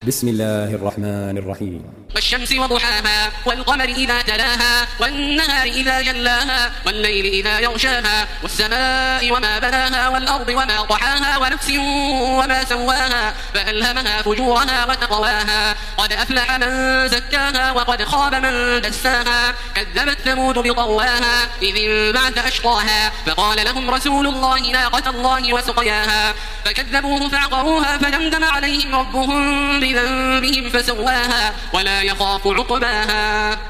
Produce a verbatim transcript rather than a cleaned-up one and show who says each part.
Speaker 1: بسم الله الرحمن الرحيم.
Speaker 2: والشمس وضحاها والقمر إذا تلاها والنهار إذا جلاها والليل إذا يغشاها والسماء وما بناها والأرض وما طحاها ونفس وما سواها فألهمها فجورها وتقواها قد أفلح من زكاها وقد خاب من دساها كذبت ثمود بطغواها إذ انبعث أشقاها فقال لهم رسول الله ناقة الله وسقياها فكذبوه فعقروها فدمدم عليهم ربهم بذنبهم فسواها ولا يخاف عقباها.